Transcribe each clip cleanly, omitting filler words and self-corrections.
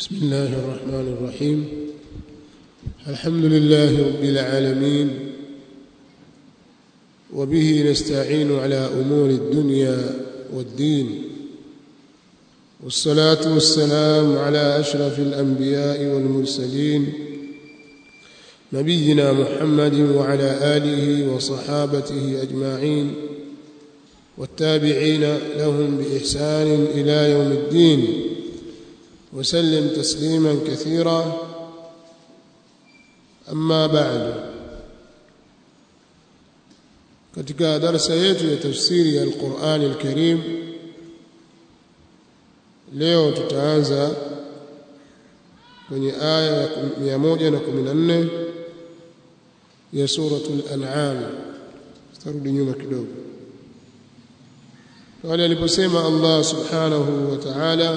بسم الله الرحمن الرحيم. الحمد لله رب العالمين، وبه نستعين على أمور الدنيا والدين، والصلاة والسلام على أشرف الأنبياء والمرسلين نبينا محمد وعلى آله وصحابته أجمعين والتابعين لهم بإحسان إلى يوم الدين، وسلم تسليما كثيرا. أما بعد، katika darasa yetu ya tafsiri ya Al-Qur'an Al-Karim, leo tutaanza kwenye aya ya 114 ya suratul An'am. Tutarudi nyuma kidogo pale aliposema Allah subhanahu wa ta'ala: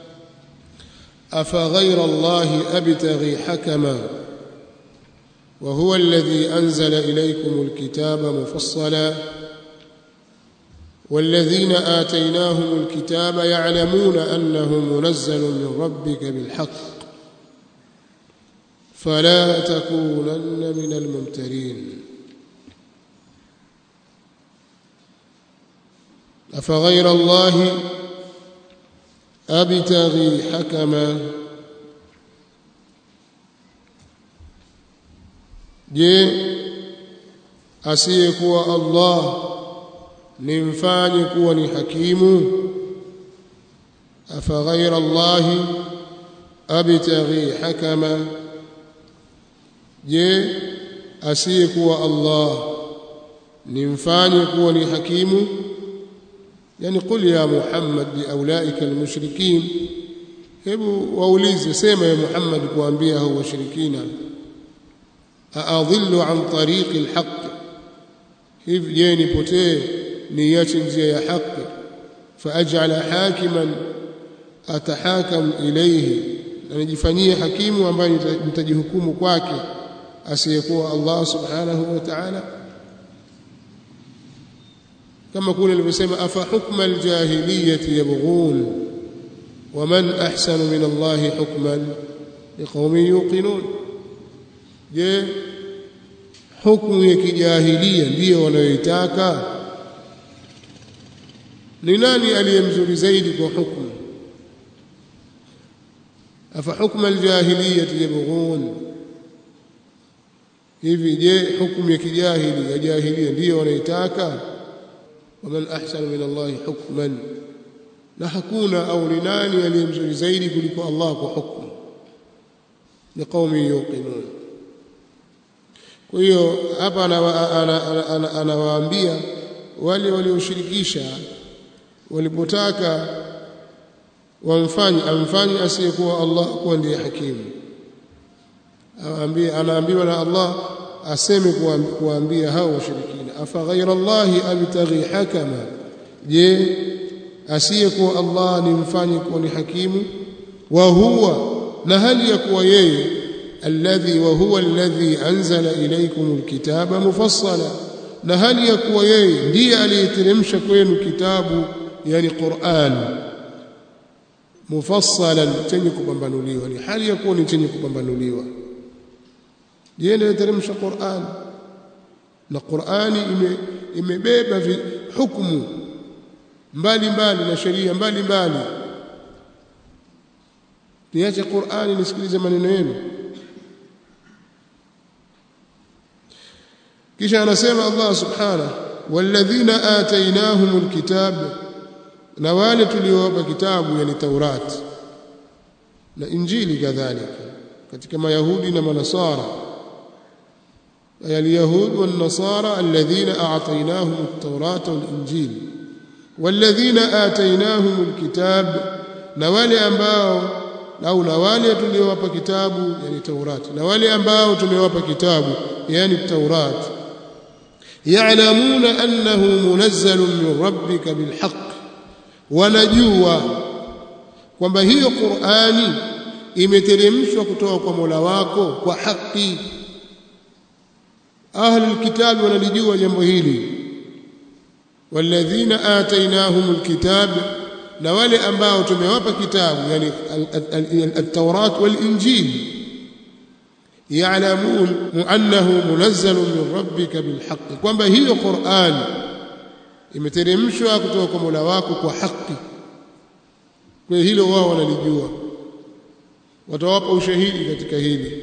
أفغير الله أبتغي حكما وهو الذي أنزل إليكم الكتاب مفصلا والذين آتيناهم الكتاب يعلمون أنه منزل من ربك بالحق فلا تكونن من الممترين. أفغير الله أبتغي حكما، je asiyekuwa Allah nimfanye kuwa ni hakimu? أفغير الله أبتغي حكما, je asiyekuwa Allah nimfanye kuwa ni hakimu? Yani qul ya Muhammad li aulaika almushrikin, hebu waulize, sema ya Muhammad kuambia hao washirikina, aadhillu an tariqi alhaq, hivi je nipotee niache njia ya haki? Faaj'ala hakiman atahakam ilayhi, na nijifanyie hakimu ambaye nitajihukumu kwake asiyekuwa Allah subhanahu wa ta'ala. كما قول المسلم: أفحكم الجاهلية يبغون ومن أحسن من الله حكما لقوم يوقنون. je hukumu ya kijahilia ndiyo wanayoitaka? Ni nani aliyemzuri zaidi kwa hukumu? أفحكم الجاهلية يبغون, hivi je hukumu ya kijahilia ndiyo wanayoitaka? ومن أحسن من الله حكما, na hakuna au ni nani aliyemzuri zaidi kuliko Allah kwa hukumu, ni qaumi yuqinun. Kwa hiyo hapa anawaambia wale walioshirikisha walipotaka amfanye asiyekuwa Allah kuwa ndiye hakimu, anaambiwa na Allah aseme kuambia hao washirikina: أفغير الله أبتغي حكما, je asiyekuwa Allah nimfanye kuwa ni hakimu? وهو, na hali yakuwa yeye وهو الذي أنزل إليكم الكتاب مفصلا, na hali yakuwa yeye ndiye aliyeteremsha kwenu kitabu, yani Qur'an, mufassalan, chenye kupambanuliwa. Ni hali yakuwa ni chenye kupambanuliwa. ndiye aliyeteremsha Qur'an, na Qur'ani imebeba hukumu mbalimbali na sheria mbalimbali. Niache Qur'ani nisikilize maneno yenu. Kisha anasema Allah subhanahu: walladhina atainahumul kitab, na wale tuliowapa kitabu, yani Taurat na Injili kadhalika, katika Mayahudi na Manasara. اليهود والنصارى الذين أعطيناهم التوراة والإنجيل والذين آتيناهم الكتاب, na wale ambao au na wale tuliowapa kitabu, yani Taurat, na wale ambao tumewapa kitabu, yani Taurat, ya'lamuna annahu munazzalun min rabbika bilhaq, wanajua kwamba hiyo Qur'ani imeteremshwa kutoka kwa Mola wako kwa haki. ahli alkitab wanalijua jambo hili. walladhina atainahumul kitab, na wale ambao tumewapa kitabu yani at-Taurat wal-Injil ya'lamun annahu munazzalun min rabbika bilhaqq kwamba hiyo Qur'an imeteremshwa kutoka kwa Mola wako kwa haki. Kwa hilo wao wanalijua, watawapa ushahidi katika hili.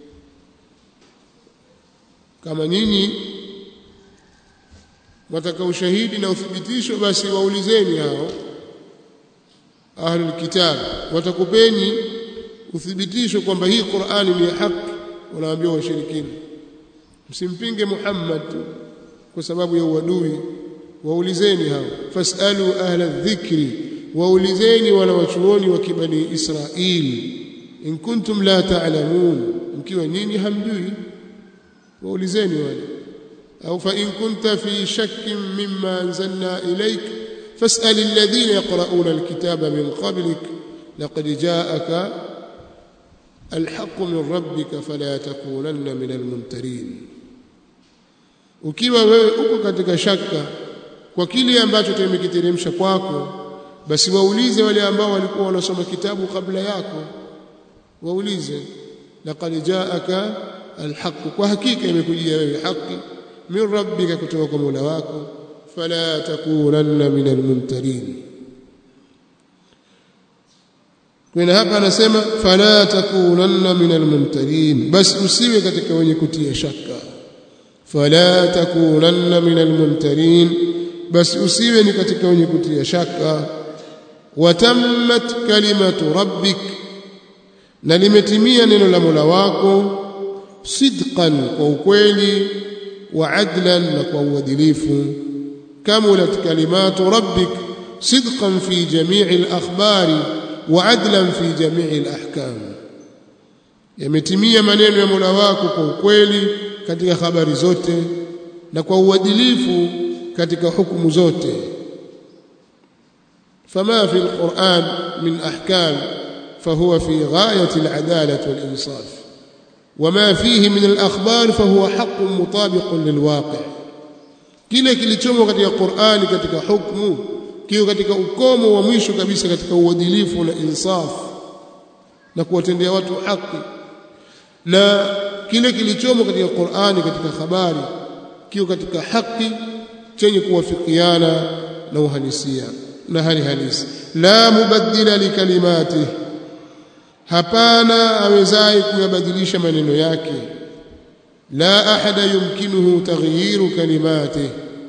Kama nyinyi wataka ushahidi na uthibitisho, basi waulizeni hao ahlul kitab, watakupeni uthibitisho kwamba hii Qur'ani ni haki. Wanaambia washirikina, msimpinge Muhammad kwa sababu ya uadui. Waulizeni hao, fasalu ahla dhikri, waulizeni wala wachuoni wa kibani Israili, in kuntum la ta'lamun, mkiwa nyinyi hamjui waulizeni wale. Au fa in kunta fi shakkin mimma anzalna ilayk fas'al alladhina yaqra'una alkitaba min qablik laqad ja'aka alhaq min rabbika fala takunanna min almumtarin. Ukiwa wewe uko katika shaka kwa kile ambacho tumekiteremsha kwako, basi waulize wale ambao walikuwa wanasoma kitabu kabla yako, waulize laqad ja'aka alhaq, kwa hakika imekujia wewe haki, min rabbika, kutoka kwa Mola wako, fala takunanna min almumtarin. Kwa hapa anasema fala takunanna min almumtarin, basi usiwe katika wenye kutia shaka. Fala takunanna min almumtarin, basi usiwe ni katika wenye kutia shaka. Watammat kalimatu rabbik, na limetimia neno la Mola wako, sidqan, kwa ukweli, wa adlan, na kwa uadilifu. Kamulat kalimatu rabbik sidqan fi jami'i al-akhbari wa adlan fi jami'i al-ahkam, yametimia maneno ya Mola wako kwa ukweli katika habari zote na kwa uadilifu katika hukumu zote. Fama fi al-Qur'an min ahkam fahuwa fi ghayati al-'adalati wal-insaf, wama fihi min al-akhbar fahuwa haqqun mutabiqun lilwaqi'. Kile kilichomo katika Qur'ani katika hukumu kio katika ukomo wa mwisho kabisa katika uadilifu na insaf na kuwatendea watu haki, na kile kilichomo katika Qur'ani katika habari kio katika haki chenye kuwafikiana na uhalisia na hali halisi. La mubaddila likalimatihi, hapana awezaye kuyabadilisha maneno yake. La ahada yumkinuhu taghyiru kalimatihi,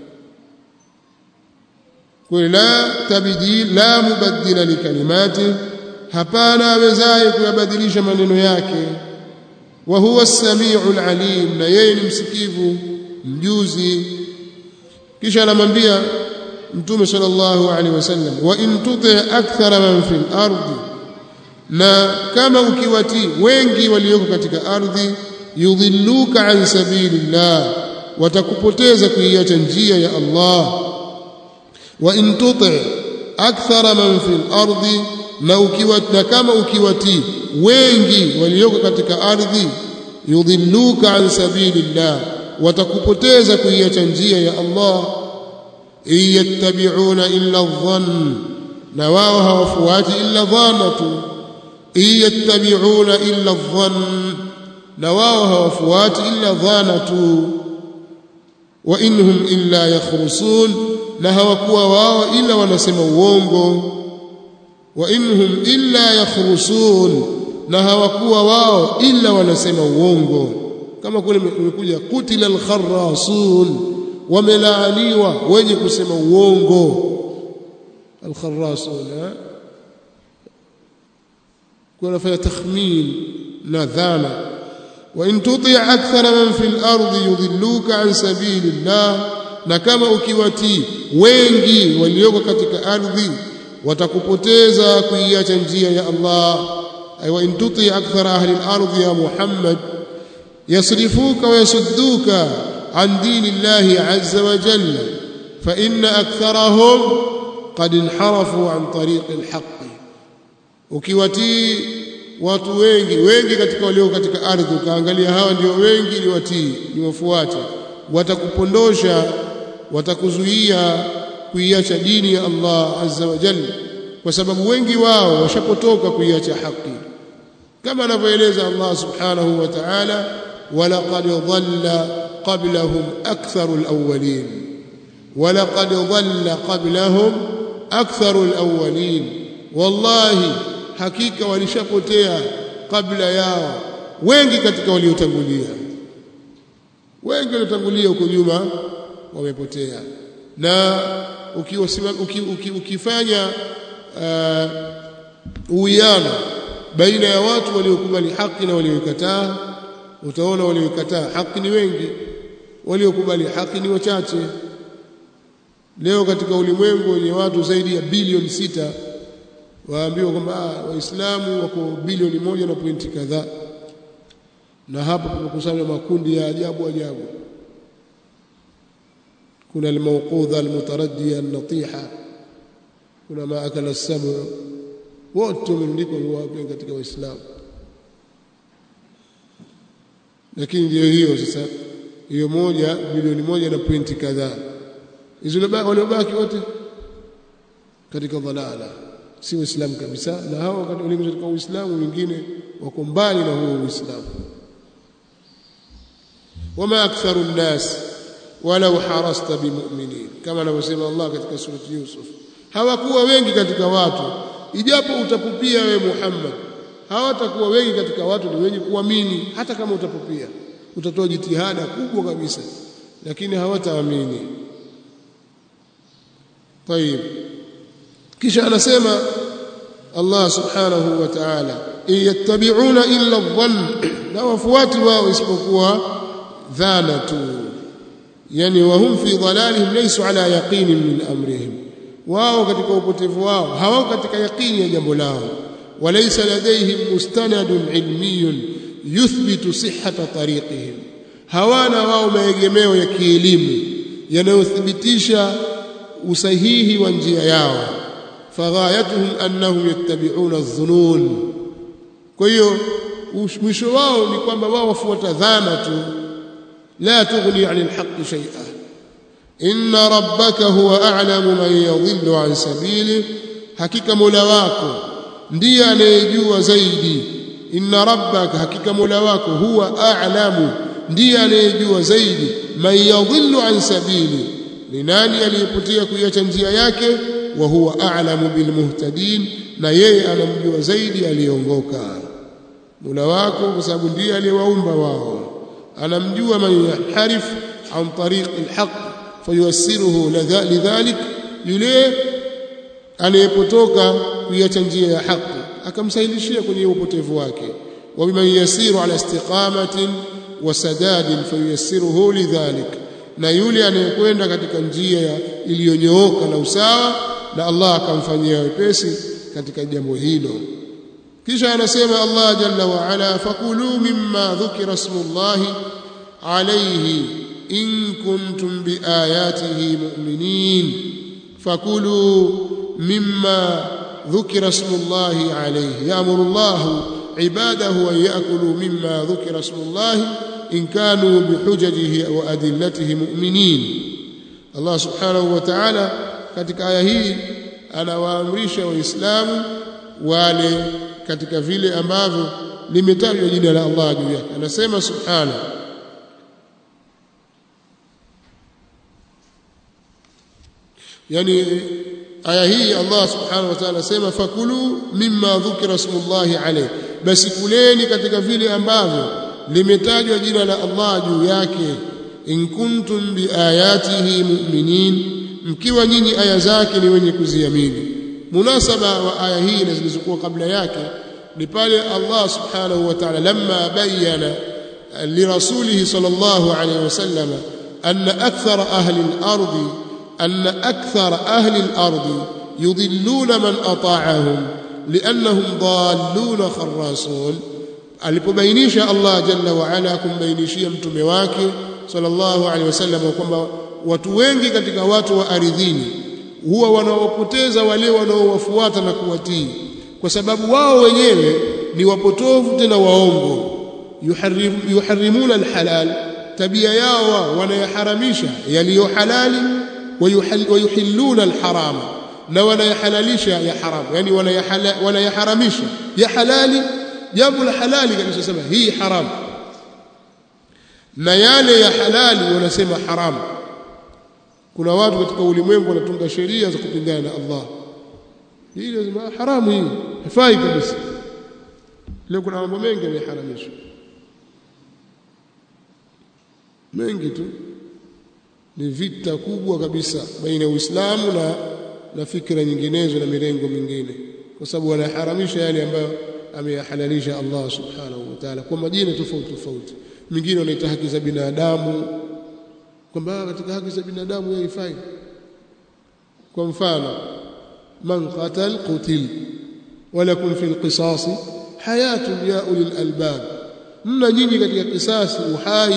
la tabdil, la mubaddila likalimatihi, hapana awezaye kuyabadilisha maneno yake. Wa huwa as-sami'ul alim, na yeye ni msikivu mjuzi. Kisha anamwambia Mtume sallallahu alaihi wasallam, wa in tuti' akthara man fil ardi, na kama ukiwatii wengi walioko katika ardhi, yudhilluka an sabilillah, watakupoteza kuiacha njia ya Allah. Wa in tuti' akthara man fil ardi, na kama ukiwatii wengi walioko katika ardhi, yudhilluka an sabilillah, watakupoteza kuiacha njia ya Allah. Iyattabi'una illa adh-dhann, na wao hawafuati illa dhanatu. Iyattabi'una illa adh-dhann, na wao hawafuati illa dhanatu. Wa innahum illa yakhrusun, na hawakuwa wao ila wanasema uongo. Wa innahum illa yakhrusun, na hawakuwa wao ila wanasema uongo. Kama kule imekuja qutila al-kharrasun, wamelaaniwa wenye kusema uongo. Al-kharrasun kuna fanya takhmin na dhana. Wa in tuti' akthara man fil ardi yudhilluka an sabilillah, na kama ukiwatii wengi walioko katika ardhi watakupoteza kuiacha njia ya Allah. Wa in tuti' akthara ahli al-ardi ya Muhammad yasrifuka wa yasudduka an dinillahi azza wa jalla, fa inna aktharahum qad inharafu an tariq al-haqq. Ukiwatii watu wengi katika walio katika ardhi, ukaangalia hawa ndio wengi, ni watii, ni wafuate, watakupondosha, watakuzuia kuiacha dini ya Allah azza wa jalla. kwa sababu wengi wao washapotoka kuiacha haki, kama anavyoeleza Allah subhanahu wa ta'ala, walaqad dhalla qablahum aktharul awwalin, walaqad dhalla qablahum aktharul awwalin, wallahi hakika walishapotea kabla yao wengi katika waliotangulia. Wengi waliotangulia huko nyuma wamepotea. Na ukifanya uwiano baina ya watu waliokubali haki na walioikataa, utaona walioikataa haki ni wengi, waliokubali haki ni wachache. Leo katika ulimwengu wenye watu zaidi ya bilioni 6 waambiwa kwamba waislamu wako bilioni 1 kadhaa, na hapo kumekusanywa makundi ya ajabu ajabu. kuna al-mawqudha al-mutaraddiya an-natiha, kuna ma akala as-samu, wote wameandikwa wapi katika Uislamu. Lakini ndio hiyo sasa, hiyo bilioni 1 kadhaa, hizo waliobaki wote katika dhalala, si Uislamu kabisa. Na hao wakati walimu katika Uislamu wengine wako mbali na huo Uislamu. wama aktharu an-nas walau harasta bimu'minin, kama anavyosema Allah katika surati Yusuf, hawakuwa wengi katika watu, ijapo utapupia wewe Muhammad, hawatakuwa wengi katika watu ni wenye kuamini. Hata kama utapupia, utatoa jitihada kubwa kabisa, lakini hawataamini. طيب, kisha anasema Allah subhanahu wa ta'ala, yattabi'una illa adh-dhann, la wafuati wao isipokuwa dhana tu. Yani wahum fi dhalalihim laysu ala yaqinin min amrihim, wao katika upotevu wao hawako katika yaqini ya jambo lao. Walaysa ladayhim mustanadun ilmiyun yuthbitu sihhata tariqihim, hawana wao maegemeo ya kielimu yanayothibitisha usahihi wa njia yao. Faghayatuhum annahum yattabi'una adh-dhunun, kwa hiyo mwisho wao ni kwamba wao wafuata dhana tu. la tughni 'anil haqqi shay'a, inna rabbaka huwa a'lamu man yadhillu 'an sabili, hakika Mola wako ndiye anayejua zaidi. Inna rabbaka, hakika Mola wako, huwa a'lamu, ndiye anayejua zaidi, man yadhillu 'an sabili, ni nani aliyepotea kuiacha njia yake, wa huwa a'lamu bil muhtadin, na yeye anamjua zaidi aliyeongoka. Mola wako kwa sababu ndiye aliyewaumba wao, anamjua man yaharif an tariq alhaq fayuyassiruhu lidhalik, yule anayepotoka kuiacha njia ya haki akamsahilishia kwenye upotevu wake. Wa biman yasiru ala istiqamatin wa sadadin fayuyassiruhu lidhalik, na yule anayekwenda katika njia iliyonyooka na usawa, na Allah akamfanyia wepesi katika jambo hilo. Kisha anasema Allah jalla wa ala, fakulu mimma dhukira ismullahi alayhi in kuntum biayatihi mu'minin. Fakulu mimma dhukira ismullahi alayhi, ya'muru Allahu ibadahu an ya'kulu mimma dhukira ismullahi in kanu bihujajihi wa adillatihi mu'minin. Allah subhanahu wa ta'ala katika aya hii anawaamrisha waislamu wale katika vile ambavyo limetajwa jina la Allah juu yake. Anasema subhanahu, yani aya hii Allah subhanahu wa ta'ala anasema fakulu mimma dhukira ismullahi alayhi, basi kuleni katika vile ambavyo limetajwa jina la Allah juu yake. In kuntum biayatihi mu'minin, mkiwa nyinyi aya zake ni wenye kuziamini. Munasaba wa aya hii na zilizokuwa kabla yake ni pale Allah subhanahu wa ta'ala lamma bayyana lirasulihi sallallahu alayhi wasallam anna akthara ahli al-ardi yudilluna man ata'ahum li'annahum dallun kharrasun. Alipobainisha Allah jalla wa ala kumbainishia mtume wake sallallahu alayhi wasallam kwamba watu wengi katika watu wa ardhini huwa wanaopoteza wale wanaowafuata na kuwatii, kwa sababu wao wenyewe ni wapotovu tena waongo. Yuharrimuna alhalal, tabia yao wanayaharamisha yaliyo halali, wayuhilluna alharama, na wanayahalalisha ya haramu, yani wanayaharamisha ya halali. Jambo la halali kabisa sema hii haramu, na yale ya halali wanasema haramu. Kuna watu katika ulimwengu wanatunga sheria za kupingana na Allah. Hii lazima haramu, hii haifai kabisa. Leo kuna mambo mengi yameharamishwa, mengi tu. Ni vita kubwa kabisa baina ya Uislamu na fikra nyinginezo na mirengo mingine, kwa sababu wanaharamisha yale ambayo ameyahalalisha Allah subhanahu wa ta'ala kwa majina tofauti tofauti. Mingine wanaita haki za binadamu, kwamba katika haki za binadamu haifai. Kwa mfano, man qatal qutil walakum fil qisas hayatun ya ulil albab, mna nyinyi katika kisasi uhai.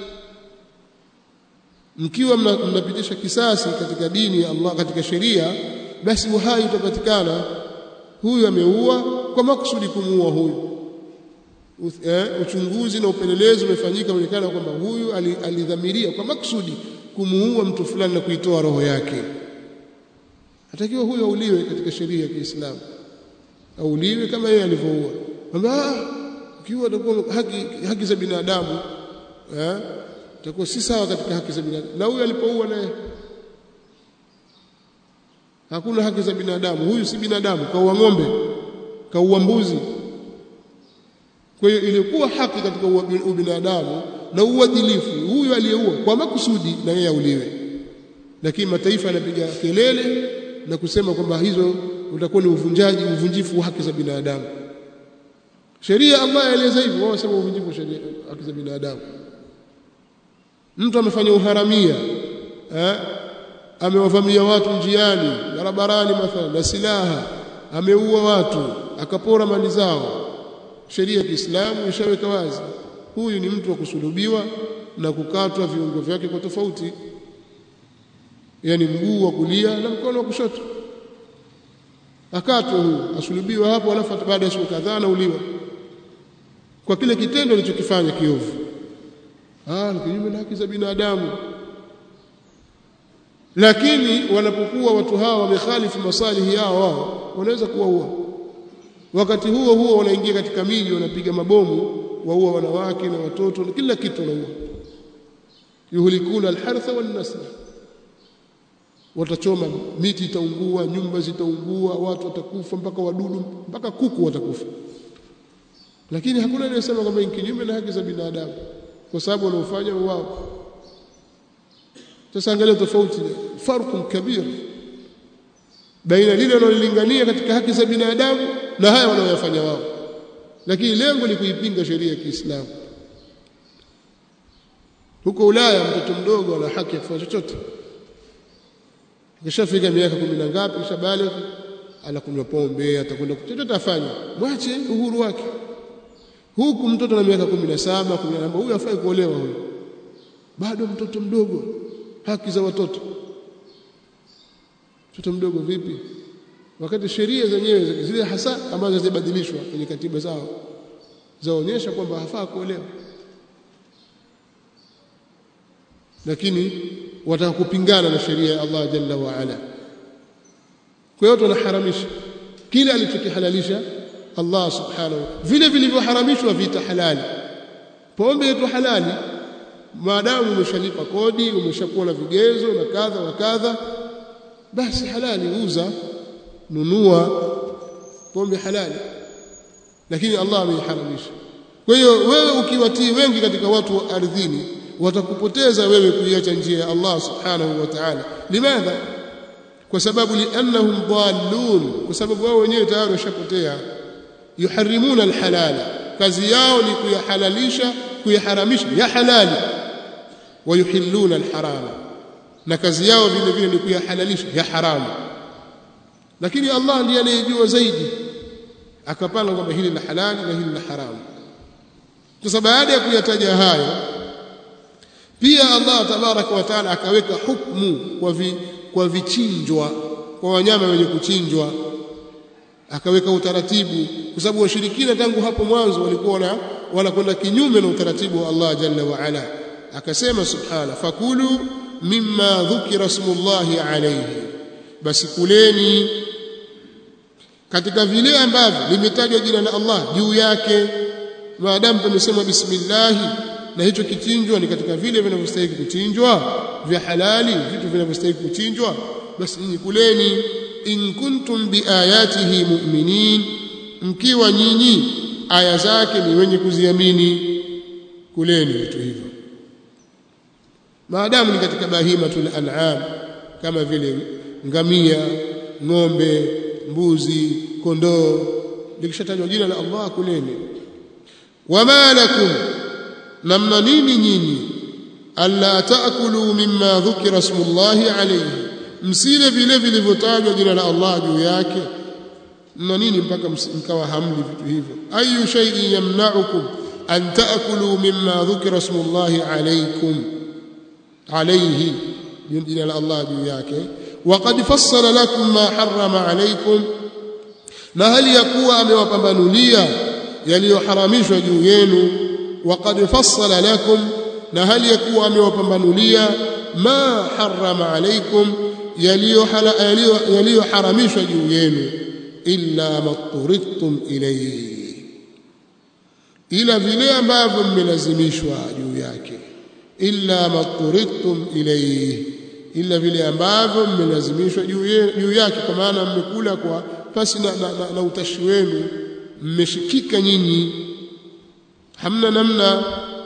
Mkiwa mnapitisha kisasi katika dini ya Allah, katika sheria, basi uhai utapatikana. Huyu ameua kwa makusudi kumuua huyu. Uchunguzi na upelelezi umefanyika, umeonekana kwamba huyu alidhamiria kwa makusudi kumuua mtu fulani na kuitoa roho yake. Hatakiwa huyo auliwe katika sheria ya Kiislamu, auliwe kama yeye alivyoua. Kwamba ukiwa utakuwa haki za binadamu, itakuwa si sawa katika haki za binadamu. Na huyu alipoua naye hakuna haki za binadamu. Huyu si binadamu, kaua ng'ombe, kaua mbuzi. Kwa hiyo ilikuwa haki katika ubinadamu na uadilifu, huyu aliyeua kwa makusudi na yeye auliwe. Lakini mataifa yanapiga kelele na kusema kwamba hizo utakuwa ni uvunjifu wa haki za binadamu. Sheria Allah yaeleza hivyo, wao wasema uvunjifu wa sheria haki za binadamu. Mtu amefanya uharamia, amewavamia watu njiani, barabarani mathalan na silaha, ameua watu, akapora mali zao. Sheria ya Kiislamu ishaweka wazi, huyu ni mtu wa kusulubiwa na kukatwa viungo vyake kwa tofauti, yani mguu wa kulia na mkono wa kushoto. Akatwa huyu, asulubiwa hapo, alafu baada ya siku kadhaa uliwa kwa kile kitendo alichokifanya kiovu. Ni kinyume na haki za binadamu. Lakini wanapokuwa watu hawa wamekhalifu masalihi yao, wao wanaweza kuwaua. Wakati huo huo wanaingia katika miji, wanapiga mabomu, waua wanawake na watoto na kila kitu wanaua. Yuhlikuna alhartha wan nasl, watachoma miti, itaungua, nyumba zitaungua, watu watakufa, mpaka wadudu, mpaka kuku watakufa. Lakini hakuna anayesema kwamba ni kinyume na haki za binadamu, kwa sababu wanaofanya wao. Sasa angalia tofauti, farqun kabir baina lile wanalolingania katika haki za binadamu na haya wanaoyafanya wao. Lakini lengo ni kuipinga sheria ya Kiislamu. Huko Ulaya mtoto mdogo ana haki ya kufanya chochote. Akishafika miaka 10 na ngapi, kisha bale anakunywa pombe, atakwenda chochote afanye, mwache uhuru wake. Huku mtoto na miaka 17, 18, huyu hafai kuolewa, huyu bado mtoto mdogo. Haki za watoto, mtoto mdogo vipi, wakati sheria zenyewe zile hasa ambazo zibadilishwa kwenye katiba zao zaonyesha kwamba hafaa kuolewa, lakini wataka kupingana na sheria ya Allah jalla wa ala. Kwa hiyo tunaharamisha kile alichokihalalisha Allah subhanahu, vile vilivyoharamishwa vita halali. Pombe yetu halali maadamu umeshalipa kodi, umeshakuwa na vigezo na kadha wa kadha, basi halali, uza, nunua, pombe halali. Lakini Allah ameharamisha. Kwa hiyo wewe ukiwatii wengi katika watu wa ardhini, watakupoteza wewe kuiacha njia ya Allah subhanahu wa ta'ala. Limadha? Kwa sababu liannahum dhallun, kwa sababu wao wenyewe tayari washapotea. Yuharrimuna alhalala, kazi yao ni kuyahalalisha, kuyaharamisha ya halali. Wayuhilluna alharama, na kazi yao vile vile ni kuyahalalisha ya haramu. Lakini Allah ndiye anayejua zaidi, akapanga kwamba hili la halali na hili la haramu. Sasa baada ya kuyataja hayo, pia Allah tabaraka wa taala akaweka hukumu kwa vichinjwa, kwa wanyama wenye kuchinjwa, akaweka utaratibu, kwa sababu washirikina tangu hapo mwanzo walikuwa wanakwenda kinyume na utaratibu wa Allah jalla wa ala. Akasema subhana, fakulu mimma dhukira ismullahi alayhi, basi kuleni katika vile ambavyo limetajwa jina la Allah juu yake, maadamu tumesema bismillah, na hicho kichinjwa ni katika vile vinavyostahili kuchinjwa vya halali, vitu vinavyostahili kuchinjwa, basi nyinyi kuleni. In kuntum biayatihi mu'minin, mkiwa nyinyi aya zake ni wenye kuziamini, kuleni vitu hivyo maadamu ni katika bahimatul an'am, kama vile ngamia, ng'ombe, mbuzi, kondoo, likishatajwa jina la Allah kuleni. Wama lakum, namna nini nyinyi, alla taakulu mimma dhukira ismullahi alayhi, msile vile vilivyotajwa jina la Allah juu yake. Na nini mpaka mkawa hamli vitu hivyo? Ayu shay'in yamna'ukum an taakulu mimma dhukira ismullahi alaykum alayhi, jina la Allah juu yake. Waqad fassala lakum ma harrama alaykum, na hali yakuwa amewapambanulia yaliyoharamishwa juu yenu. Waqad fassala lakum, na hali yakuwa amewapambanulia ma harrama alaykum, yaliyoharamishwa juu yenu. Illa matturidtum ilayhi, ila vile ambavyo mmelazimishwa juu yake. Illa matturidtum ilayhi, ila vile ambavyo mmelazimishwa juu yake, kwa maana mmekula kwa pasi na utashi wenu, mmeshikika nyinyi, hamna namna.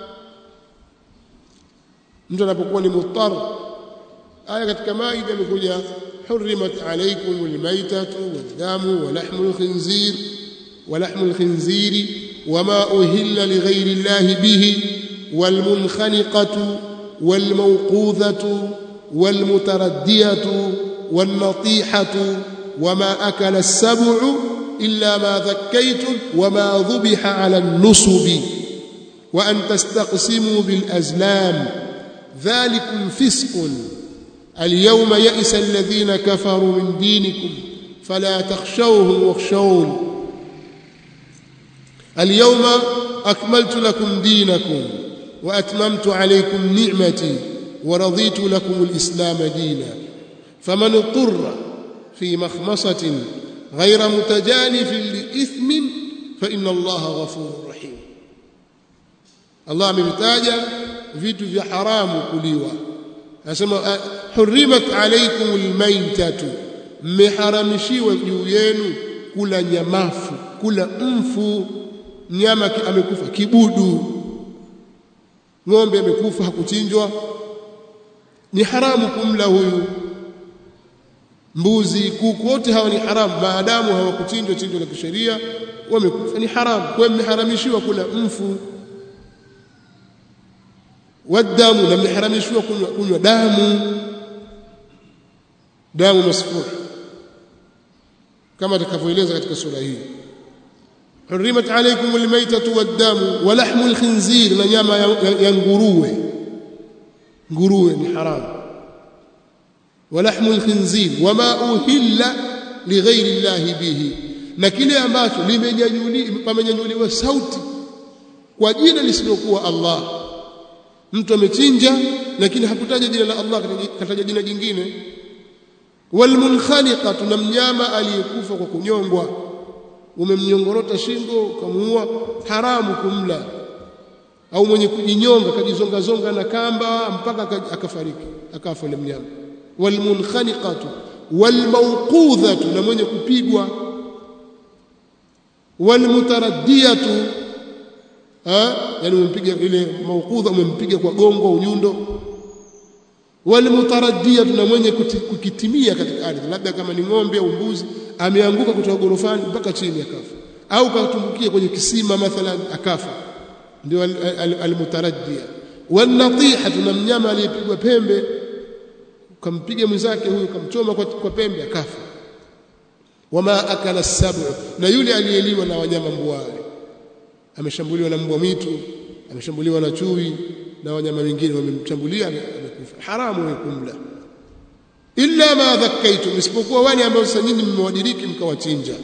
Mtu anapokuwa ni muttar, aya katika Maida imekuja hurrimat alaykumul maytatu waddamu wa lahmul khinziri wama uhilla lighayri llahi bihi والمنخنقة والموقوذة والمتردية والنطيحة وما أكل السبع إلا ما ذكيتم وما ذبح على النصب وأن تستقسموا بالأزلام ذلكم فسق اليوم يئس الذين كفروا من دينكم فلا تخشوهم واخشون اليوم أكملت لكم دينكم وأتممت عليكم نعمتي ورضيت لكم الإسلام دينا فمن اضطر في مخمصة غير متجانف لإثم فإن الله غفور رحيم. الله amevitaja vitu vya haramu kuliwa, anasema hurrimat alaykumul maytatu, mmeharamishiwa juu yenu kula nyamafu, kula mfu, nyama amekufa, kibudu, ng'ombe amekufa hakuchinjwa, ni haramu kumla huyu. Mbuzi, kuku, wote hawa ni haramu maadamu hawakuchinjwa chinjo la kisheria, wamekufa, ni haramu. Kwa hiyo mmeharamishiwa kula mfu. Wadamu, na mmeharamishiwa kunywa damu masfuh, kama tutakavyoeleza katika sura hii. حرمت عليكم الميتة والدم ولحم الخنزير, na nyama ya nguruwe ni haram. ولحم الخنزير وما أهل لغير الله به, na kile ambacho limenyanyuliwa sauti kwa jina lisilokuwa Allah. Mtu amechinja lakini hakutaja jina la Allah, kataja jina jingine. والمنخنقة, na mnyama aliyekufa kwa kunyongwa, umemnyongorota shingo ukamuua, haramu kumla. Au mwenye kujinyonga kajizonga zonga na kamba mpaka akafariki, akafa yule mnyama. Walmunkhaniqatu walmawqudhatu, na mwenye kupigwa. Walmutaraddiyatu, yani umempiga ile mawqudha, umempiga kwa gongo au nyundo. Walmutaraddiyatu, na mwenye kukitimia katika ardhi, labda kama ni ng'ombe au mbuzi ameanguka kutoka gorofani mpaka chini akafa, au katumbukia kwenye kisima mathalan akafa, ndio almutaraddia. Wanatihatu, na mnyama aliyepigwa pembe, kampiga mwenzake huyo, kamchoma kwa pembe akafa. Wama akala as-sab'u, na yule aliyeliwa na wanyama mbuale, ameshambuliwa na mbwa mwitu, ameshambuliwa na chui na wanyama wengine wamemshambulia, amekufa, haramu ni kumla. Illa ma dhakkaitum, isipokuwa wale ambao sasa nyinyi mmewadiriki mkawachinja.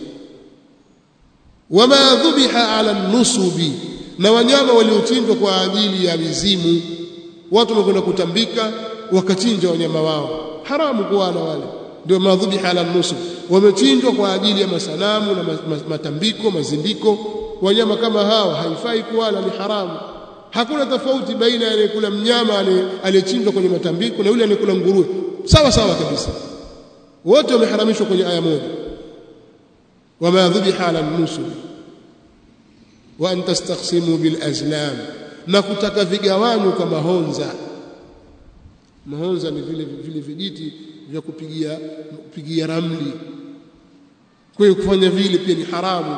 Wama dhubiha ala nusubi, na wanyama waliochinjwa kwa ajili ya mizimu. Watu wamekwenda kutambika wakachinja wanyama wao, haramu kuwana wale. ndio madhubiha ala nusub, wamechinjwa kwa ajili ya masanamu na matambiko, mazindiko. Wanyama kama hawa haifai kuwala, ni haramu. Hakuna tofauti baina ya anayekula mnyama aliyechinjwa kwenye matambiko na yule anayekula nguruwe, sawa sawa kabisa, wote wameharamishwa kwenye aya moja. Wama dhubiha ala nusub wa an tastaqsimu bil azlam, na kutaka vigawanyo kama honza. Mahonza ni vile vijiti vya kupigia ramli. Kwa hiyo kufanya vile pia ni haramu.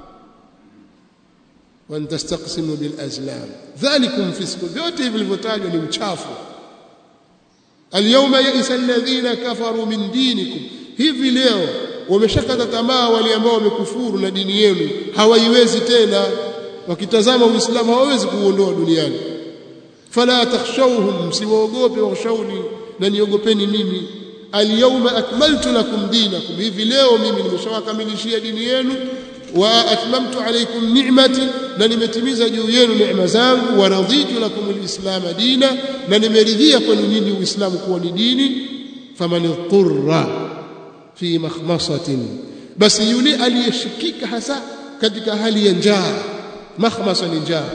Wa an tastaqsimu bil azlam dhalikum fisq, vyote hivi vilivyotajwa ni uchafu. Al-yawma ya'isa alladhina kafaru min dinikum, hivi leo wameshakata tamaa wale ambao wamekufuru na dini yenu, hawaiwezi tena. Wakitazama Uislamu hawawezi kuuondoa duniani. Fala takhshawhum, siwaogope, wakhshawni, na niogopeni mimi. Al-yawma akmaltu lakum dinakum, hivi leo mimi nimeshawakamilishia dini yenu. Wa atmamtu alaykum ni'mati, na nimetimiza juu yenu neema zangu. Wa raditu lakum al-islam dina, na nimeridhia kwenu nyinyi Uislamu kuwa ni dini. Faman ittara fi makhmasatin, basi yule aliyeshikika hasa katika hali ya njaa. Makhmasa ni njaa.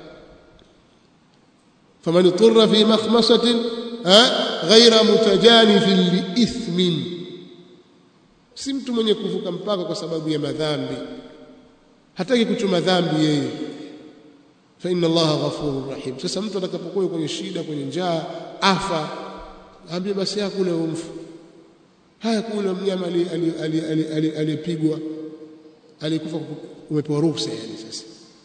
Faman ittara fi makhmasatin ghaira mutajanifin liithmin, si mtu mwenye kuvuka mpaka kwa sababu ya madhambi, hataki kuchuma dhambi yeye. Fa inna Allaha ghafurur rahim. Sasa mtu atakapokuwa kwenye shida, kwenye njaa, afa, ambie basi yakule umfu. Haya, kula mnyama alipigwa, alikufa, umepewa ruhusa yani. Sasa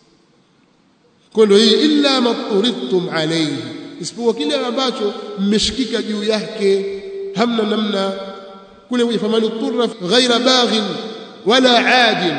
kwa ndio hii, illa maturidtum alayhi, isipokuwa kile ambacho mmeshikika juu yake, hamna namna. Kule faman turra ghaira baghin wala adin,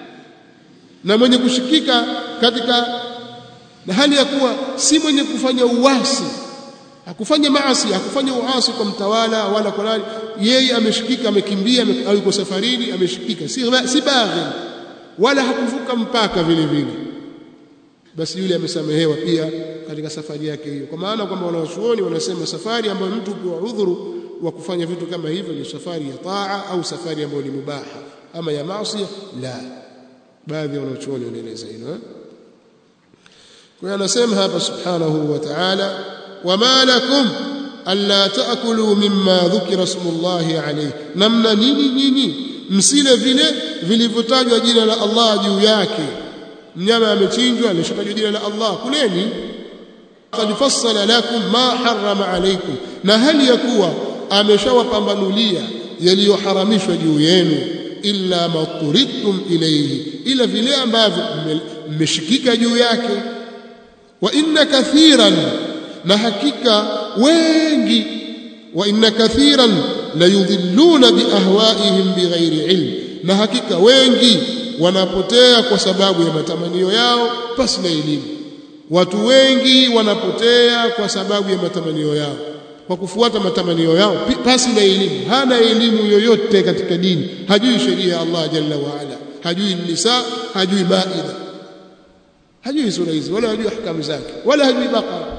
na mwenye kushikika katika na hali ya kuwa si mwenye kufanya uasi, hakufanya maasi, hakufanya uasi kwa mtawala wala kwa nani. Yeye ameshikika, amekimbia au yuko safarini, ameshikika, si baghin wala hakuvuka mpaka vile vile, basi yule amesamehewa pia katika safari yake hiyo. Kwa maana kwamba wanawachuoni wanasema safari ambayo mtu upewa udhuru wa kufanya vitu kama hivyo ni safari ya taa au safari ambayo ni mubaha, ama ya maasi la. Baadhi ya wanachuoni wanaeleza hilo. Kwa hiyo anasema hapa subhanahu wa ta'ala, wama lakum alla taakulu mimma dhukira ismullahi alayhi, namna nyinyi msile vile vilivyotajwa jina la Allah juu yake. Mnyama amechinjwa, ameshatajwa jina la Allah, kuleni. Qad fassala lakum ma harrama alaykum, na hali ya kuwa ameshawapambanulia yaliyoharamishwa juu yenu. Illa ma turidtum ilayhi, ila vile ambavyo mmeshikika juu yake. Wa inna kathiran, na hakika wengi, wa inna kathiran la yudhilluna bi ahwaihim bighairi ilm, na hakika wengi wanapotea kwa sababu ya matamanio yao pasi na elimu. Watu wengi wanapotea kwa sababu ya matamanio yao, kwa kufuata matamanio yao pasi na elimu. Hana elimu yoyote katika dini, hajui sheria ya Allah jalla wa ala, hajui nisa, hajui maida, hajui sura hizi, wala hajui ahkamu zake, wala hajui Baqara.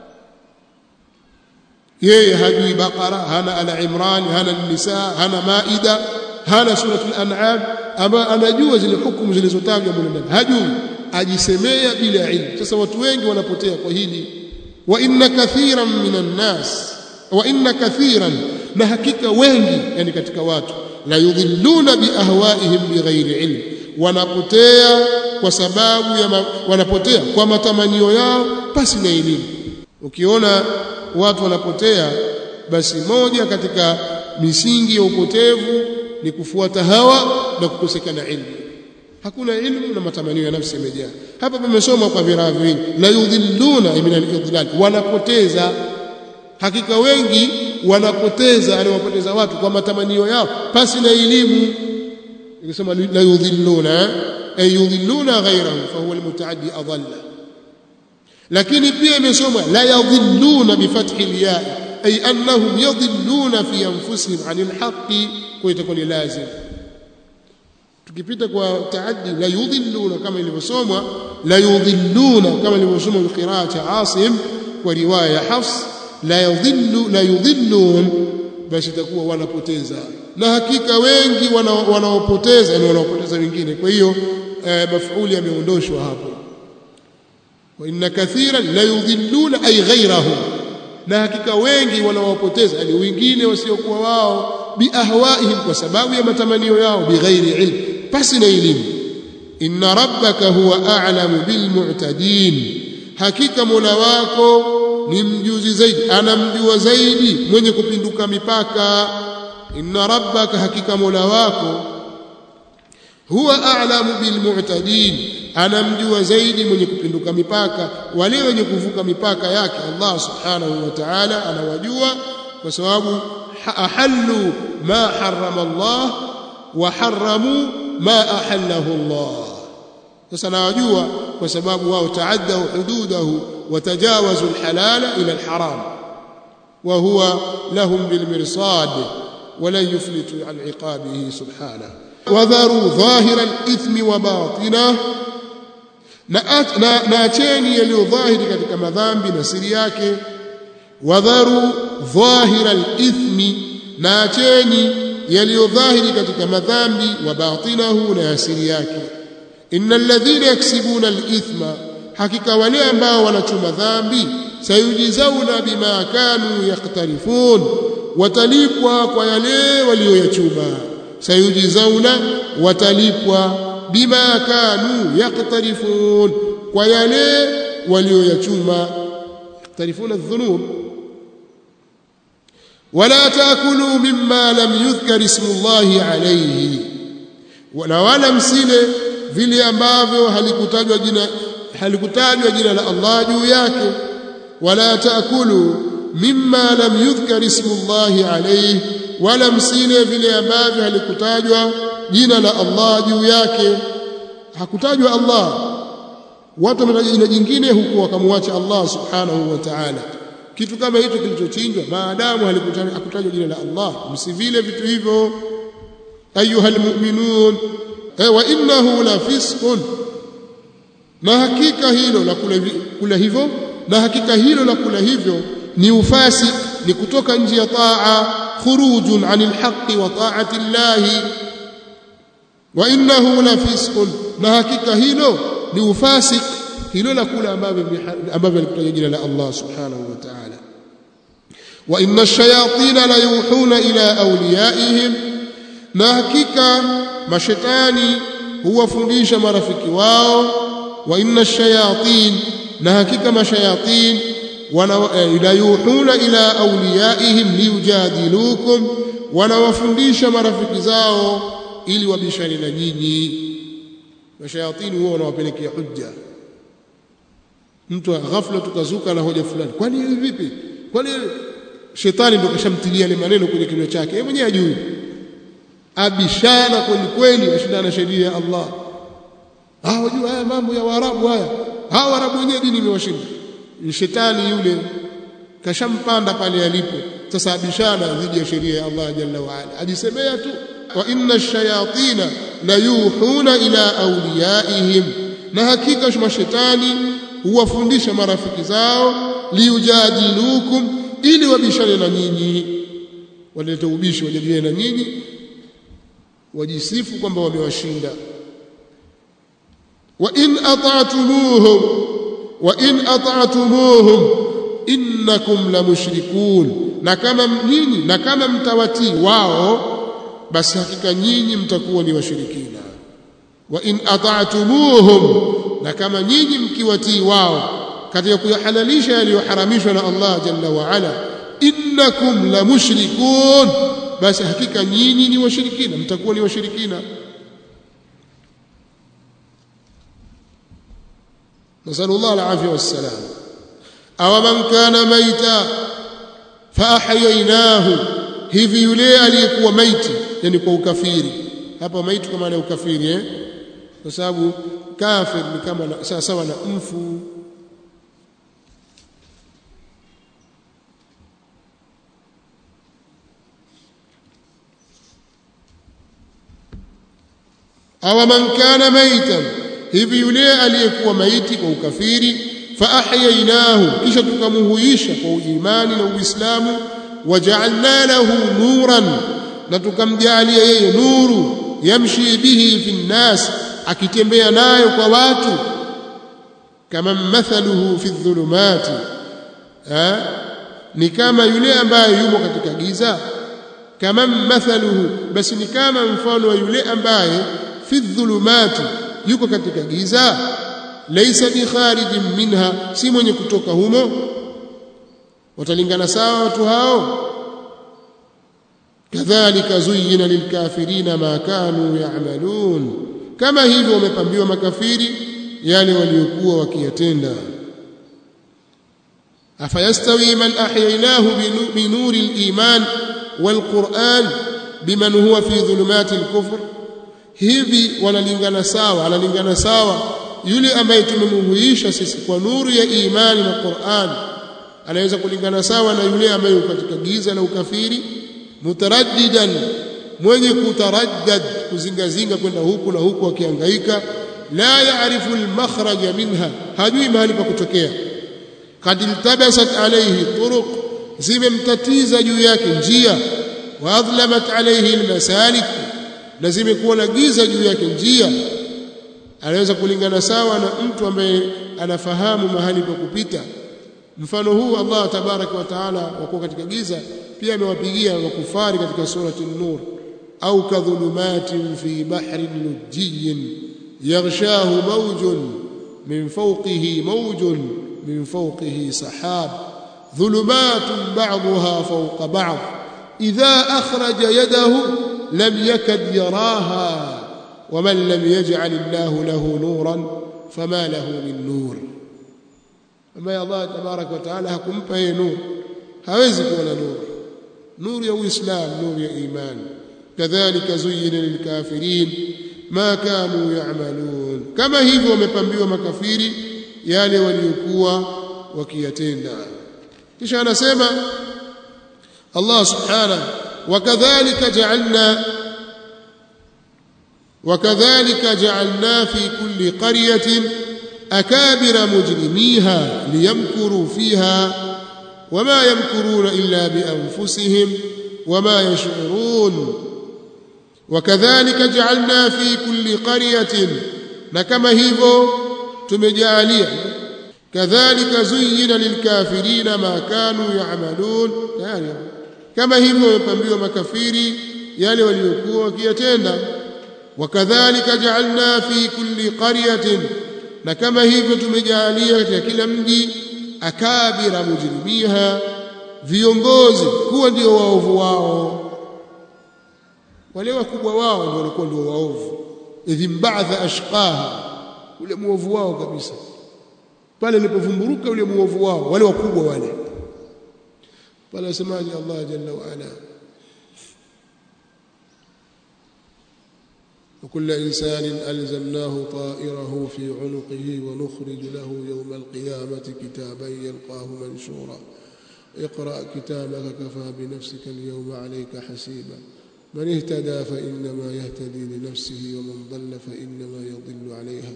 Yeye hajui Baqara, hana ala Imran, hana nisa, hana maida, hana suratul an'am, ama anajua zile hukumu zilizotajwa mule, hajui, ajisemea bila ilmu. Sasa watu wengi wanapotea kwa hili. Wa inna kathiran minan nas, wa inna kathiran, na hakika wengi yani katika watu, la yudhilluna bi ahwaihim bighairi ilm, wanapotea kwa sababu ya wanapotea kwa matamanio yao pasi na elimu. Ukiona watu wanapotea, basi moja katika misingi ya upotevu ni kufuata hawa na kukosekana ilmu. Hakuna ilmu na matamanio ya nafsi yamejaa. Hapa pamesoma kwa viravu hivi, la yudhilluna min al-idlal, wanapoteza. Hakika wengi wanapoteza, anawapoteza watu kwa matamanio yao pasi na elimu. Ikisema la yudhilluna ay yudhilluna ghayrahu fa huwa al-mutaaddi adalla. Lakini pia imesoma la yudhilluna bi fathi al-ya, ay annahum yudhilluna fi anfusihim 'anil haqqi, kwa itakuwa ni lazim. Tukipita kwa taaddi la yudhilluna kama ilivyosomwa la yudhilluna kama ilivyosomwa bi qira'ati Asim kwa riwaya ya Hafs, la yudhillun basi itakuwa wanapoteza. Na hakika wengi wanaopoteza ni wanaopoteza wengine. Kwa hiyo maf'uli yameondoshwa hapo. Wa inna kathiran la yudhilluna ay ghayrahum, na hakika wengi wanaowapoteza yani wengine wasiokuwa wao, biahwaihim, kwa sababu ya matamanio yao, bighairi ilm, pasi na elimu. Inna rabbaka huwa a'lamu bil mu'tadin, hakika Mola wako ni mjuzi zaidi, anamjua zaidi mwenye kupinduka mipaka. Inna rabbaka, hakika Mola wako, huwa a'lamu bil mu'tadin, anamjua zaidi mwenye kupinduka mipaka. Wale wenye kuvuka mipaka yake Allah subhanahu wa ta'ala anawajua, kwa sababu ahallu ma harrama Allah wa harramu ma ahallahu Allah. Sasa anawajua kwa sababu wao taaddaw hududahu wa tajawazu alhalala ila alharam, wa huwa lahum bilmirsad wa la yuflitu an iqabihi subhanahu. Wadharu dhahira alithmi wa batinah, na acheni yaliyo dhahiri katika madhambi na siri yake. Wadharu dhahira alithmi, na acheni yaliyo dhahiri katika madhambi, wa batinahu, na siri yake. Innal ladhina yaksibuna alithma, hakika wale ambao wanachuma dhambi, sayujizawna bima kanu yaqtarifun, watalipwa kwa yale walioyachuma. Sayujizawna, watalipwa, bima kanu yaqtarifun, kwa yale walioyachuma. Yaqtarifuna adh-dhunub. Wala taakulu mimma lam yudhkar ismullahi alayhi, wala msile vile ambavyo halikutajwa jina la Allah juu yake. Wala taakulu mimma lam yudhkar ismullahi alayhi, wala msile vile ambavyo halikutajwa jina la Allah juu yake. Hakutajwa Allah, watu wametaja jina jingine huku wakamwacha Allah subhanahu wa ta'ala. Kitu kama hicho kilichochinjwa, maadamu hakutajwa jina la Allah, msivile vitu hivyo. Ayuhal mu'minun, wa innahu la fisqun, na hakika hilo la kula hivyo, na hakika hilo la kula hivyo ni ufasik, ni kutoka nje ya taa, khurujun anil haqqi wa ta'ati llahi. Wa innahu la fisqun, na hakika hilo ni ufasik, hilo la kula ambavyo alikutajwa jina la Allah subhanahu wa ta'ala. Wa inna ash-shayatina la yuhuna ila awliyaihim, na hakika mashaitani huwafundisha marafiki wao. Wa inna ash-shayatin, na hakika mashayatin la yuhuna ila awliyaihim liyujadilukum, wanawafundisha marafiki zao ili wabishane na nyinyi. Mashayatini huwa wanawapelekea hujja. Mtu ghafla tukazuka na hoja fulani, kwani hivi vipi? Kwani shetani ndo kashamtilia ile maneno kwenye kinywa chake, yeye mwenyewe hajui. Abishana kweli, ashindana na sheria ya Allah. Wajua haya mambo ya Waarabu haya. Hawa Waarabu wenyewe dini imewashinda. Shetani yule kashampanda pale alipo. Sasa abishana dhidi ya sheria ya Allah jalla wa ala. Ajisemea tu, wa inna ash-shayatina la yuhuna ila awliyaihim, na hakika mashaitani huwafundisha marafiki zao, liyujadilukum, ili wabishane na nyinyi, walete ubishi, wajadiliane na nyinyi, wajisifu kwamba wamewashinda. Wa in ata'tumuhum innakum la mushrikun, na kama mtawatii wao, basi hakika nyinyi mtakuwa ni washirikina. Wa in ata'tumuhum, na kama nyinyi mkiwatii wao katika kuyahalalisha yaliyoharamishwa na Allah jalla wa ala, innakum la mushrikun, basi hakika nyinyi ni washirikina, mtakuwa ni washirikina. Nasallallahu alafia wassalam. Aw man kana maita fa ahyaynahu, hivi yule aliyekuwa maiti, yani kwa ukafiri. Hapa maiti kwa maana ya ukafiri, kwa sababu kafir ni kama sawa na mfu. Aw man kana maitan, hivi yule aliyekuwa maiti kwa ukafiri, fa ahyaynahu, kisha tukamuhuisha kwa imani na Uislamu, waja'alna lahu nuran, na tukamjalia yeye nuru, yamshi bihi fi nnas, akitembea nayo kwa watu, kama mathaluhu fi dhulumati, ni kama yule ambaye yumo katika giza. Kama mathaluhu, basi ni kama mfano wa yule ambaye fi dhulumati, yuko katika giza, laysa bi kharijin minha, si mwenye kutoka humo. Watalingana sawa watu hao? Kadhalika zuyyina lilkafirina ma kanu ya'malun, kama hivyo wamepambiwa makafiri yale waliokuwa wakiyatenda. Afayastawi man ahyaynahu bi nuri al-iman wal-Qur'an biman huwa fi dhulumati al-kufr, hivi wanalingana sawa, analingana sawa yule ambaye tumemuhuisha sisi kwa nuru ya imani na Qur'an, anaweza kulingana sawa na yule ambaye yuko katika giza na ukafiri? Mutaraddidan, mwenye kutaraddad, kuzingazinga kwenda huku na huku akihangaika, la ya'rifu al-makhraja minha, hajui mahali pa kutokea. Qad iltabasat alayhi turuq, zimemtatiza juu yake njia, wa adlamat alayhi al-masalik, na zimekuwa na giza juu yake njia. Anaweza kulingana sawa na mtu ambaye anafahamu mahali pa kupita. Mfano huu Allah tabaraka wa taala wako katika giza pia amewapigia wakufari katika surati an-Nur, au kadhulumatin fi bahrin lujjin yaghshahu mawjun min fawqihi mawjun min fawqihi sahab dhulumatun ba'daha fawqa ba'd idha akhraja yadahu lam yakad yaraha ومن لم يجعل الله له نورا فما له من نور. أما الله تبارك وتعالى hakumpa yeye nur, hawezi kuwa na nur, nur ya Uislamu, nur ya iman. Kadhalika zuyyina lilkafirin ma kanu ya'malun, kama hivyo wamepambiwa makafiri yale waliokuwa wakiyatenda. Kisha anasema Allah subhanahu, وكذلك جعلنا في كل قرية أكابر مجرميها ليمكروا فيها وما يمكرون إلا بأنفسهم وما يشعرون. وكذلك جعلنا في كل قرية، نكما هيفو تمجاليا، كذلك زين للكافرين ما كانوا يعملون، كما هيفو يبنبيو مكافيري يالي وليكوا كيتenda. وكذلك جعلنا في كل قرية، na kama hivyo tumejalia katika kila mji, akabira mujrimiha, viongozi kuwa ndio waovu wao, wale wakubwa wao ndio walikuwa ndio waovu. Idh ba'atha ashqaha, ule muovu wao kabisa, pale alipovumburuka ule muovu wao, wale wakubwa wale pale. Asemaje Allah jalla wa ala, وكل إنسان ألزمناه طائره في عنقه ونخرج له يوم القيامة كتابا يلقاه منشورا اقرأ كتابك كفى بنفسك اليوم عليك حسيبا من اهتدى فإنما يهتدي لنفسه ومن ضل فإنما يضل عليها.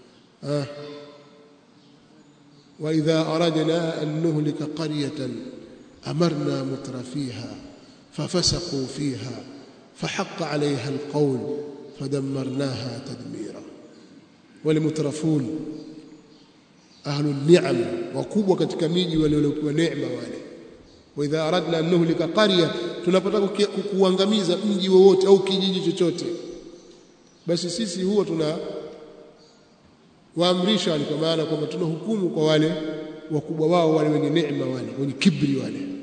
وإذا أردنا أن نهلك قرية أمرنا مترفيها ففسقوا فيها فحق عليها القول فدمرناها تدميرا. والمترفون أهل النعم وكبوا katika miji waliokuwa neema wale. وإذا أردنا أن نهلك قرية, tunapotaka kuangamiza mji wowote au kijiji chochote, basi sisi huwa tunawaamrisha, kwa maana kwamba tunahukumu kwa wale wakubwa wao, wale wenye neema, wale wenye kibri,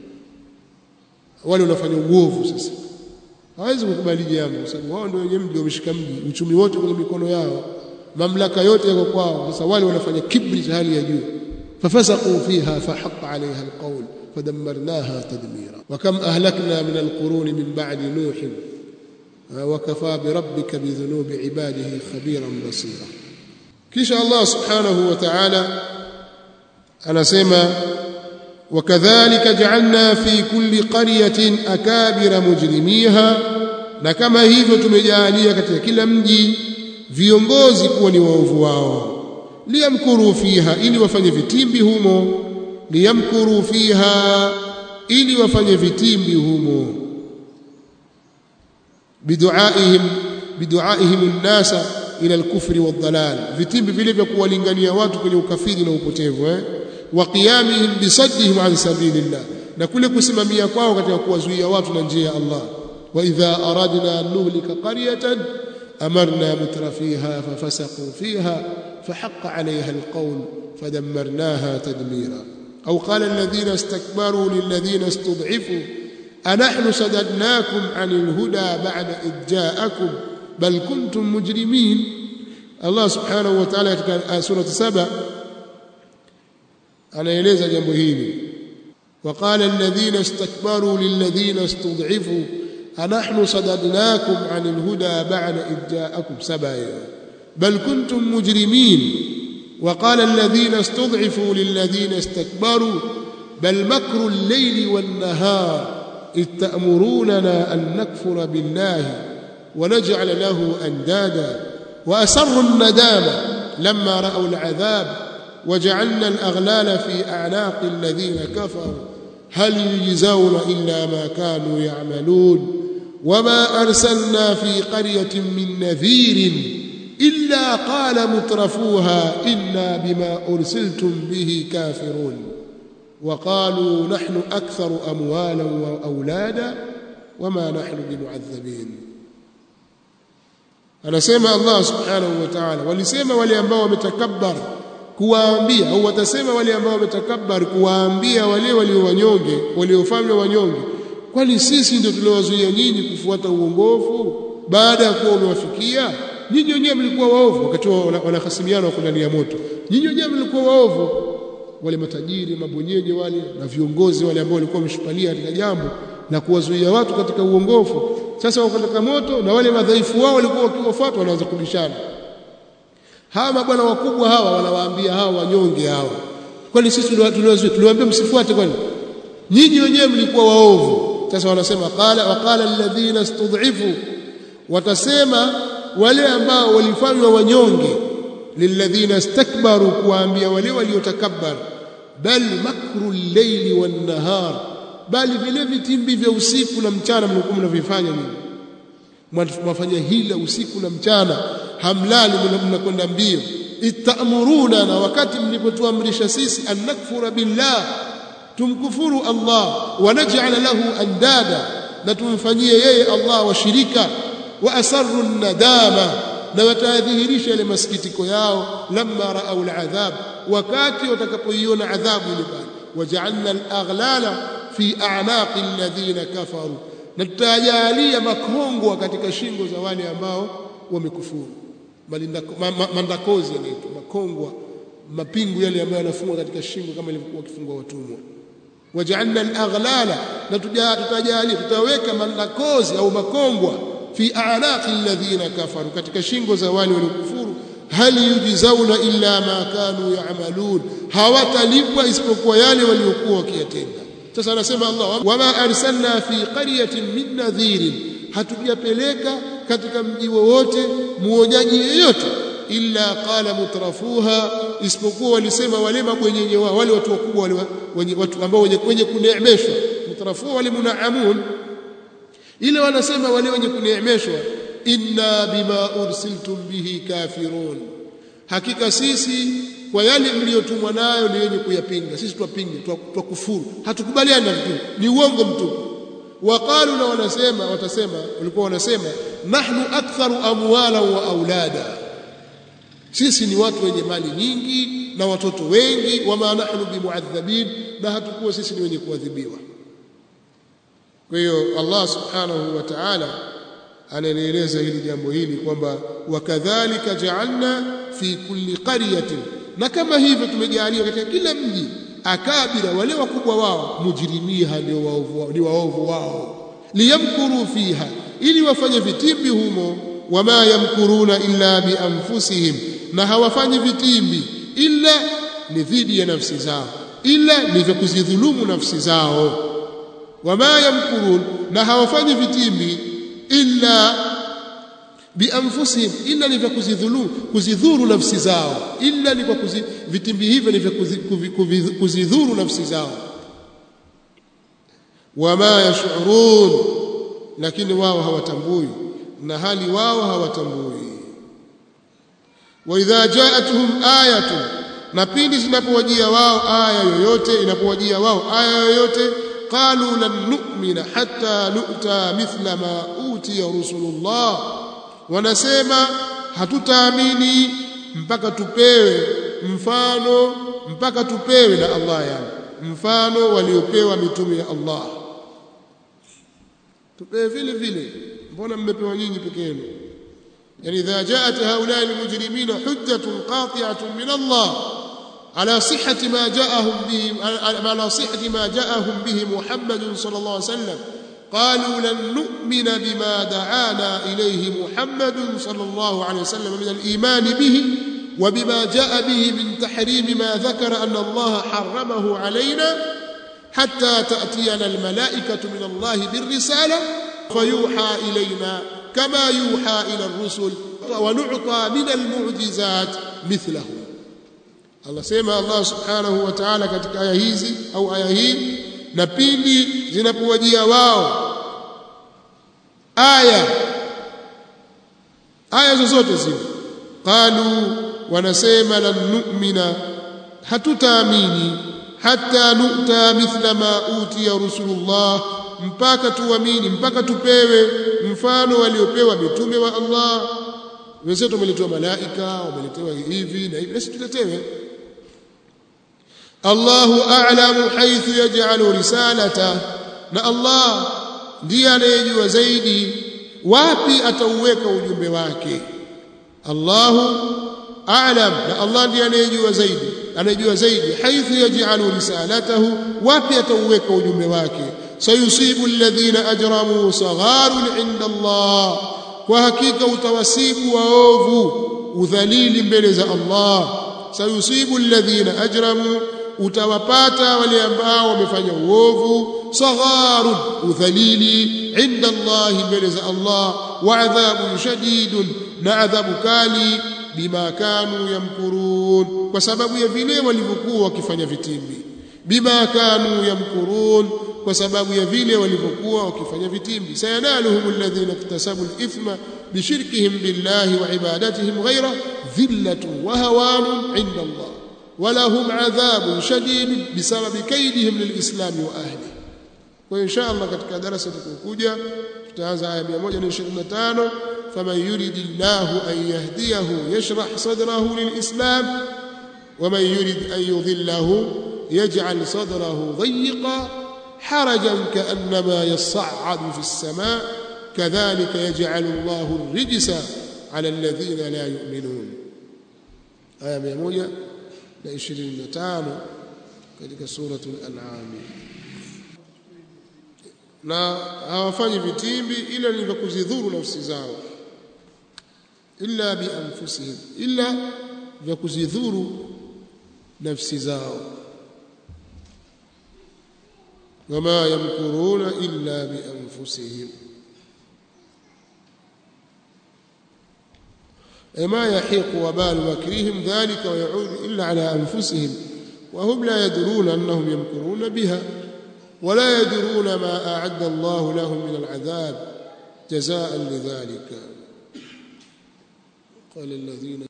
wale wanafanya uovu. Sasa hawezi kukubali jambo, kwa sababu wao ndio wenye mji, wameshika mji, uchumi wote kwenye mikono yao, mamlaka yote yako kwao. Sasa wale wanafanya kibri cha hali ya juu, fafasaqu fiha fahaqqa 'alayha alqawl fadammarnaha tadmira. Wa kam ahlakna min alqurun min ba'di nuh wa kafa bi rabbika bi dhunubi ibadihi khabiran basira. Kisha Allah subhanahu wa ta'ala anasema, وكذلك جعلنا في كل قرية أكابر مجرميها, na kama hivyo tumejalia katika kila mji viongozi kuwa ni waovu wao. Liyamkuru fiha, ili wafanye vitimbi humo. Liyamkuru fiha, ili wafanye vitimbi humo biduaihim an-nasa ila al-kufri wad-dalal vitimbi vile vya kuwalingania watu kwenye ukafiri na upotevu wa qiyamihim bisaddihim an sabilillah na kule kusimamia kwao katika kuwazuia watu na njia ya Allah wa idha aradna an nuhlika qaryatan amarna mutrafiha fafasaqu fiha فحق عليها القول فدمرناها تدميرا أو قال الذين استكبروا للذين استضعفوا أنحن صددناكم عن الهدى بعد إذ جاءكم بل كنتم مجرمين الله سبحانه وتعالى في سورة 7 anaeleza jambo hili وقال الذين استكبروا للذين استضعفوا أنحن صددناكم عن الهدى بعد إذ جاءكم 7 بل كنتم مجرمين وقال الذين استضعفوا للذين استكبروا بل مكر الليل والنهار إذ تأمروننا أن نكفر بالله ونجعل له أندادا وأسروا الندامة لما رأوا العذاب وجعلنا الأغلال في أعناق الذين كفروا هل يجزون إلا ما كانوا يعملون وما أرسلنا في قرية من نذير إلا قال مترفوها إنا بما أرسلتم به كافرون وقالوا نحن أكثر أموالا وأولادا وما نحن بمعذبين anasema Allah subhanahu wa ta'ala walisema wale ambao wametakabbar kuwaambia au watasema wale ambao wametakabbar kuwaambia wale walio wanyonge waliofanywa wanyonge kwani sisi ndio tuliowazuia nyinyi kufuata uongofu baada ya kuwa umewafikia nyinyi wenyewe mlikuwa waovu wakati wanahasimiana wako ndani ya moto nyinyi wenyewe mlikuwa waovu wale matajiri mabonyeje wale na viongozi wale ambao walikuwa wameshupalia katika jambo na kuwazuia watu katika uongofu sasa wako katika moto na wale madhaifu wao walikuwa wakiwafuata wanaanza kubishana hawa mabwana wakubwa hawa wanawaambia hawa wanyonge hawa kwani sisi tuliwaambia msifuate kwani nyinyi wenyewe mlikuwa waovu sasa wanasema waqala alladhina istud'ifu watasema wale ambao walifanywa wanyonge lilladhina istakbaru kuambia wale waliotakabbar bal makru al-layli wan-nahar bali vile vitimbi vya usiku na mchana mlikuwa mnavifanya nini mwafanya hila usiku na mchana hamlali mnakwenda mbio itamuruna na wakati mlipotuamrisha sisi an nakfura billah tumkufuru Allah wa naj'ala lahu andada na tumfanyie yeye Allah washirika wa asarru nadama na watadhihirisha ile masikitiko yao lamma raau al'adhab wakati watakapoiona adhabu ile pale waja'alna al-aghlala fi a'naqi alladhina kafaru na tutajalia makongwa katika shingo za wale ambao wamekufuru mandakozi yanaitwa makongwa mapingu yale ambayo yanafungwa katika shingo kama ilivyokuwa kifungwa watumwa waja'alna al-aghlala na tutajalia tutaweka mandakozi au makongwa fi a'naqi alladhina kafaru katika shingo za wale waliokufuru hal yujzauna illa ma kanu ya'malun hawatalipwa isipokuwa yale waliokuwa wakiyatenda sasa anasema Allah wama arsalna fi qaryatin min nadhirin hatujapeleka katika mji wowote muonyaji yeyote illa qala mutrafuha isipokuwa walisema wale mabwenyenye wao wale watu wakubwa wale watu ambao wenye kuneemeshwa mutrafuha wale munaamun ile wanasema wale wenye kuneemeshwa inna bima ursiltum bihi kafirun hakika sisi kwa yale mliotumwa nayo ni wenye kuyapinga sisi twapinga twakufuru hatukubaliani na vitu ni uongo mtupu waqalu na watasema walikuwa wanasema nahnu aktharu amwala wa aulada sisi ni watu wenye mali nyingi na watoto wengi wama nahnu bimuadhabin na hatakuwa sisi ni wenye kuadhibiwa kwa hiyo Allah subhanahu wa ta'ala anaeleza hili jambo hili kwamba wakadhalika ja'alna fi kulli qaryatin na kama hivyo tumejalia katika kila mji akabira wale wakubwa wao mujrimiha ndio waovu wao liyamkuru fiha ili wafanye vitimbi humo wama yamkuruna illa bi anfusihim na hawafanyi vitimbi illa ni dhidi ya nafsi zao illa ni vya kuzidhulumu nafsi zao wama yamkurun na hawafanyi vitimbi illa bianfusihim illa ni vya kuzidhuru nafsi zao illa ni kwa vitimbi hivyo ni vya kuzidhuru nafsi zao wama yash'urun, lakini wao hawatambui, na hali wao hawatambui. Wa idha ja'atuhum ayatun, na pindi zinapowajia wao aya yoyote, inapowajia wao aya yoyote, qalu lan nu'mina hatta nu'ta mithla ma utiya rusulullah, wanasema hatutaamini mpaka tupewe mfano, mpaka tupewe na Allah, yani mfano waliopewa mitume ya Allah. Tupewe vile vile, mbona mmepewa nyinyi peke yenu? يعني إذا جاءت هؤلاء المجرمين حجة قاطعة من الله على صحة ما جاءهم به محمد صلى الله عليه وسلم، قالوا لن نؤمن بما دعانا إليه محمد صلى الله عليه وسلم من الإيمان به وبما جاء به من تحريم ما ذكر أن الله حرمه علينا حتى تأتينا الملائكة من الله بالرسالة فيوحى إلينا كما يوحى إلى الرسل ونعطى من المعجزات مثله. Allah sema, Allah subhanahu wa ta'ala katika aya hizi au aya hii, na pindi zinapowajia wao aya zozote zile, qalu, wanasema lan nu'mina, hatutaamini, hatta nu'ta mithla ma utiya rusulullah, mpaka tuamini, mpaka tupewe mfano waliopewa mitume wa Allah. Wenzetu wameletewa malaika, wameletewa hivi na hivi, nasi tuletewe. Allahu a'lamu haythu yaj'alu risalata, na Allah ndiye anayejua zaidi wapi atauweka ujumbe wake. Allahu a'lam, na Allah ndiye anayejua zaidi haythu yaj'alu risalatahu, wapi atauweka ujumbe wake. Sayusibu alladhina ajramu sagharun 'inda Allah, kwa hakika utawasibu waovu udhalili mbele za Allah. Sayusibu alladhina ajramu, utawapata wale ambao wamefanya uovu, sagharun, udhalili, 'inda Allah, mbele za Allah, wa adhabun shadidun, na adhabu kali, bima kanu yamkurun, kwa sababu ya vile walivyokuwa wakifanya vitimbi. Bima kanu yamkurun, kwa sababu ya vile walivyokuwa wakifanya vitimbi. Sayanaluhum alladhina iktasabu al-ithma bishirkihim billahi wa ibadatihim ghayra dhillatun wa hawanun 'inda Allah wa lahum 'adhabun shadid bisababi kaydihim lilislam wa ahlihi. Kwa insha Allah katika darasa tutakayokuja tutaanza aya 125, faman yuridillahu an yahdiyahu yashrah sadrahu lilislam waman yurid an yudhillahu yaj'al sadrahu dayyqan حرجا كأنما يصعد في السماء كذلك يجعل الله الرجس على الذين لا يؤمنون. آية 125 katika suratul An'am. Na hawafanyi vitimbi ila ni vya kuzidhuru nafsi zao, illa bi anfusihim, illa vya kuzidhuru nafsi zao. وما يمكرون إلا بأنفسهم ما يحيق وبال مكرهم ذلك ويعود إلا على أنفسهم وهم لا يدرون أنهم يمكرون بها ولا يدرون ما أعد الله لهم من العذاب جزاء لذلك. قال الذين